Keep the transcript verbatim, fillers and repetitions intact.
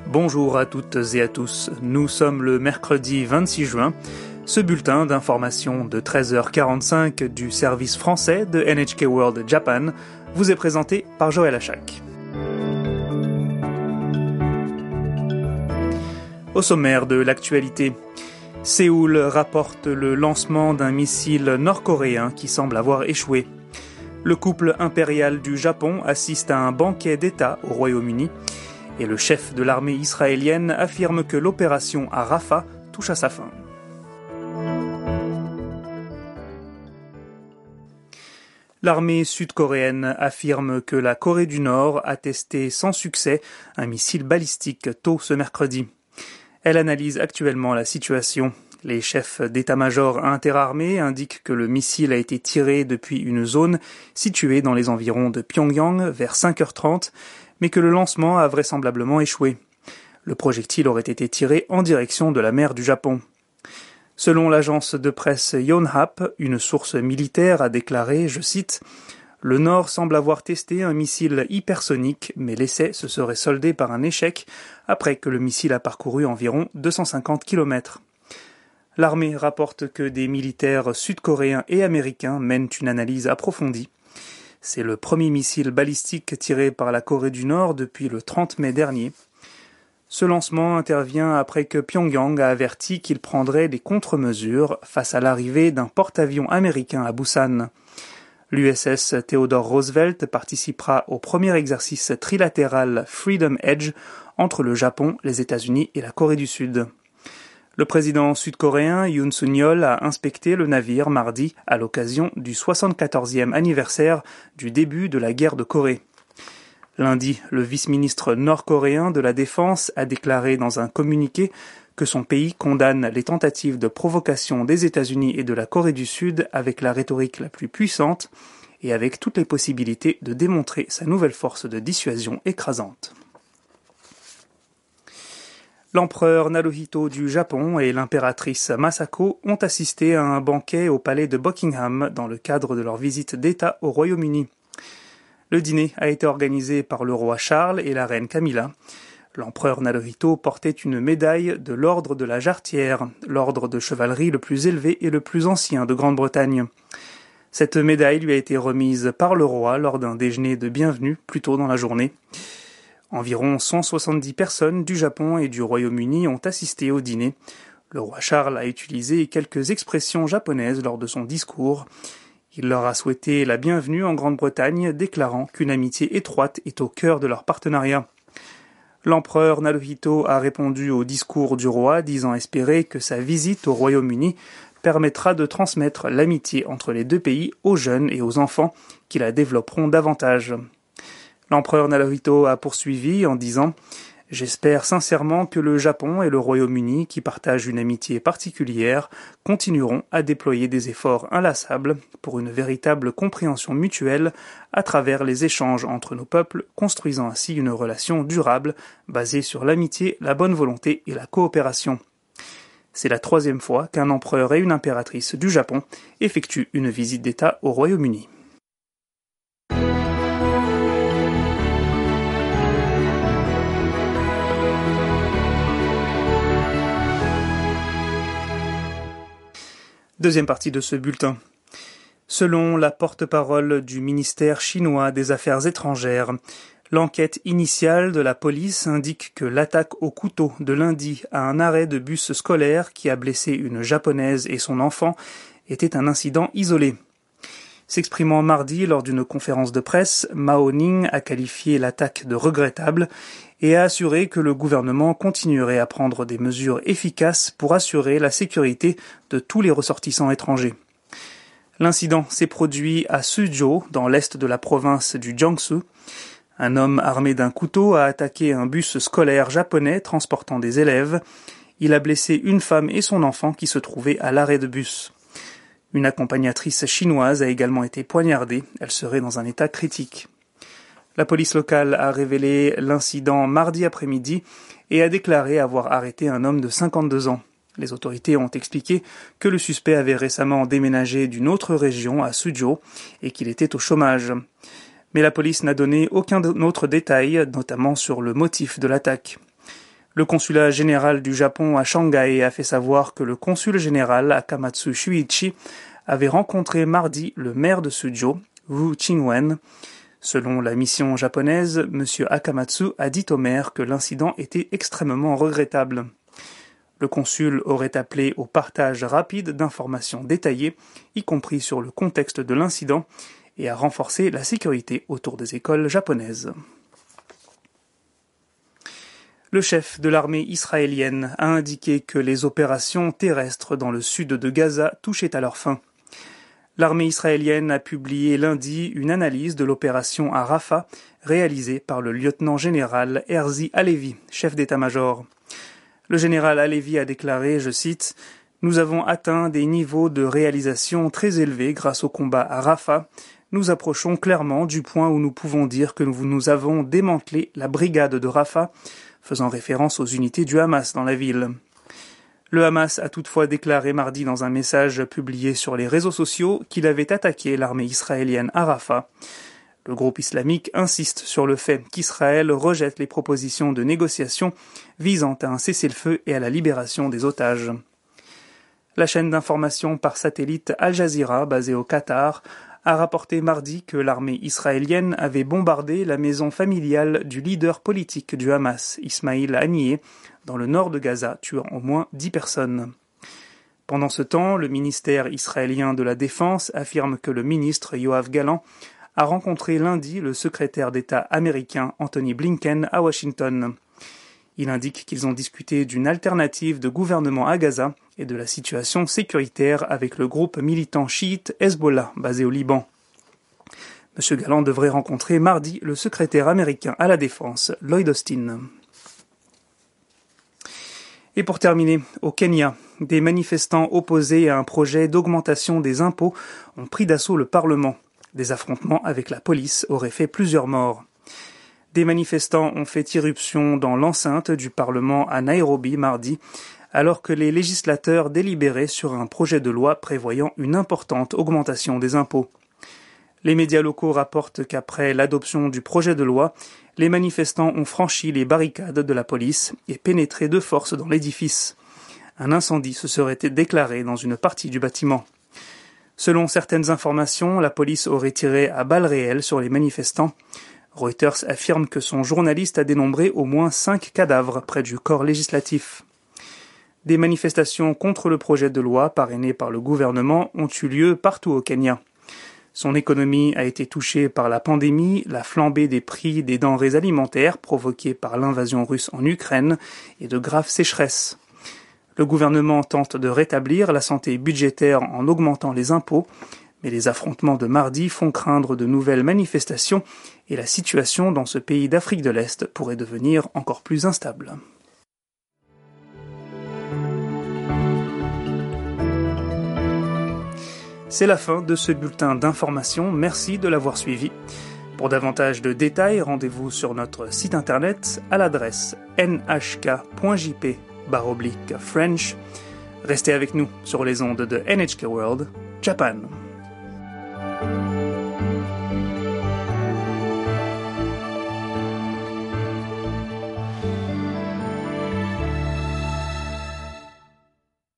Bonjour à toutes et à tous, nous sommes le mercredi vingt-six juin. Ce bulletin d'information de treize heures quarante-cinq du service français de N H K World Japan vous est présenté par Joël Achak. Au sommaire de l'actualité, Séoul rapporte le lancement d'un missile nord-coréen qui semble avoir échoué. Le couple impérial du Japon assiste à un banquet d'État au Royaume-Uni et le chef de l'armée israélienne affirme que l'opération à Rafah touche à sa fin. L'armée sud-coréenne affirme que la Corée du Nord a testé sans succès un missile balistique tôt ce mercredi. Elle analyse actuellement la situation. Les chefs d'état-major interarmés indiquent que le missile a été tiré depuis une zone située dans les environs de Pyongyang vers cinq heures trente, mais que le lancement a vraisemblablement échoué. Le projectile aurait été tiré en direction de la mer du Japon. Selon l'agence de presse Yonhap, une source militaire a déclaré, je cite, « Le Nord semble avoir testé un missile hypersonique, mais l'essai se serait soldé par un échec après que le missile a parcouru environ deux cent cinquante kilomètres. » L'armée rapporte que des militaires sud-coréens et américains mènent une analyse approfondie. C'est le premier missile balistique tiré par la Corée du Nord depuis le trente mai dernier. Ce lancement intervient après que Pyongyang a averti qu'il prendrait des contre-mesures face à l'arrivée d'un porte-avions américain à Busan. L'U S S Theodore Roosevelt participera au premier exercice trilatéral Freedom Edge entre le Japon, les États-Unis et la Corée du Sud. Le président sud-coréen Yoon Suk-yeol a inspecté le navire mardi à l'occasion du soixante-quatorzième anniversaire du début de la guerre de Corée. Lundi, le vice-ministre nord-coréen de la Défense a déclaré dans un communiqué que son pays condamne les tentatives de provocation des États-Unis et de la Corée du Sud avec la rhétorique la plus puissante et avec toutes les possibilités de démontrer sa nouvelle force de dissuasion écrasante. L'empereur Naruhito du Japon et l'impératrice Masako ont assisté à un banquet au palais de Buckingham dans le cadre de leur visite d'État au Royaume-Uni. Le dîner a été organisé par le roi Charles et la reine Camilla. L'empereur Naruhito portait une médaille de l'ordre de la Jarretière, l'ordre de chevalerie le plus élevé et le plus ancien de Grande-Bretagne. Cette médaille lui a été remise par le roi lors d'un déjeuner de bienvenue plus tôt dans la journée. Environ cent soixante-dix personnes du Japon et du Royaume-Uni ont assisté au dîner. Le roi Charles a utilisé quelques expressions japonaises lors de son discours. Il leur a souhaité la bienvenue en Grande-Bretagne, déclarant qu'une amitié étroite est au cœur de leur partenariat. L'empereur Naruhito a répondu au discours du roi, disant espérer que sa visite au Royaume-Uni permettra de transmettre l'amitié entre les deux pays aux jeunes et aux enfants qui la développeront davantage. L'empereur Naruhito a poursuivi en disant « J'espère sincèrement que le Japon et le Royaume-Uni, qui partagent une amitié particulière, continueront à déployer des efforts inlassables pour une véritable compréhension mutuelle à travers les échanges entre nos peuples, construisant ainsi une relation durable basée sur l'amitié, la bonne volonté et la coopération. » C'est la troisième fois qu'un empereur et une impératrice du Japon effectuent une visite d'État au Royaume-Uni. Deuxième partie de ce bulletin. Selon la porte-parole du ministère chinois des Affaires étrangères, l'enquête initiale de la police indique que l'attaque au couteau de lundi à un arrêt de bus scolaire qui a blessé une japonaise et son enfant était un incident isolé. S'exprimant mardi lors d'une conférence de presse, Mao Ning a qualifié l'attaque de regrettable et a assuré que le gouvernement continuerait à prendre des mesures efficaces pour assurer la sécurité de tous les ressortissants étrangers. L'incident s'est produit à Suzhou, dans l'est de la province du Jiangsu. Un homme armé d'un couteau a attaqué un bus scolaire japonais transportant des élèves. Il a blessé une femme et son enfant qui se trouvaient à l'arrêt de bus. Une accompagnatrice chinoise a également été poignardée. Elle serait dans un état critique. La police locale a révélé l'incident mardi après-midi et a déclaré avoir arrêté un homme de cinquante-deux ans. Les autorités ont expliqué que le suspect avait récemment déménagé d'une autre région à Suzhou et qu'il était au chômage. Mais la police n'a donné aucun autre détail, notamment sur le motif de l'attaque. Le consulat général du Japon à Shanghai a fait savoir que le consul général Akamatsu Shuichi avait rencontré mardi le maire de Suzhou, Wu Qingwen. Selon la mission japonaise, M. Akamatsu a dit au maire que l'incident était extrêmement regrettable. Le consul aurait appelé au partage rapide d'informations détaillées, y compris sur le contexte de l'incident, et à renforcer la sécurité autour des écoles japonaises. Le chef de l'armée israélienne a indiqué que les opérations terrestres dans le sud de Gaza touchaient à leur fin. L'armée israélienne a publié lundi une analyse de l'opération à Rafah réalisée par le lieutenant-général Herzi Halevi, chef d'état-major. Le général Halevi a déclaré, je cite, « Nous avons atteint des niveaux de réalisation très élevés grâce au combat à Rafah. Nous approchons clairement du point où nous pouvons dire que nous, nous avons démantelé la brigade de Rafah, faisant référence aux unités du Hamas dans la ville. » Le Hamas a toutefois déclaré mardi dans un message publié sur les réseaux sociaux qu'il avait attaqué l'armée israélienne à Rafah. Le groupe islamique insiste sur le fait qu'Israël rejette les propositions de négociation visant à un cessez-le-feu et à la libération des otages. La chaîne d'information par satellite Al Jazeera, basée au Qatar, a rapporté mardi que l'armée israélienne avait bombardé la maison familiale du leader politique du Hamas, Ismail Haniyeh, dans le nord de Gaza, tuant au moins dix personnes. Pendant ce temps, le ministère israélien de la Défense affirme que le ministre Yoav Gallant a rencontré lundi le secrétaire d'État américain Anthony Blinken à Washington. Il indique qu'ils ont discuté d'une alternative de gouvernement à Gaza et de la situation sécuritaire avec le groupe militant chiite Hezbollah, basé au Liban. M. Gallant devrait rencontrer mardi le secrétaire américain à la Défense, Lloyd Austin. Et pour terminer, au Kenya, des manifestants opposés à un projet d'augmentation des impôts ont pris d'assaut le Parlement. Des affrontements avec la police auraient fait plusieurs morts. Des manifestants ont fait irruption dans l'enceinte du Parlement à Nairobi mardi, alors que les législateurs délibéraient sur un projet de loi prévoyant une importante augmentation des impôts. Les médias locaux rapportent qu'après l'adoption du projet de loi, les manifestants ont franchi les barricades de la police et pénétré de force dans l'édifice. Un incendie se serait déclaré dans une partie du bâtiment. Selon certaines informations, la police aurait tiré à balles réelles sur les manifestants. Reuters affirme que son journaliste a dénombré au moins cinq cadavres près du corps législatif. Des manifestations contre le projet de loi parrainé par le gouvernement ont eu lieu partout au Kenya. Son économie a été touchée par la pandémie, la flambée des prix des denrées alimentaires provoquée par l'invasion russe en Ukraine et de graves sécheresses. Le gouvernement tente de rétablir la santé budgétaire en augmentant les impôts, mais les affrontements de mardi font craindre de nouvelles manifestations et la situation dans ce pays d'Afrique de l'Est pourrait devenir encore plus instable. C'est la fin de ce bulletin d'information. Merci de l'avoir suivi. Pour davantage de détails, rendez-vous sur notre site internet à l'adresse n h k point j p barre oblique French. Restez avec nous sur les ondes de N H K World Japan.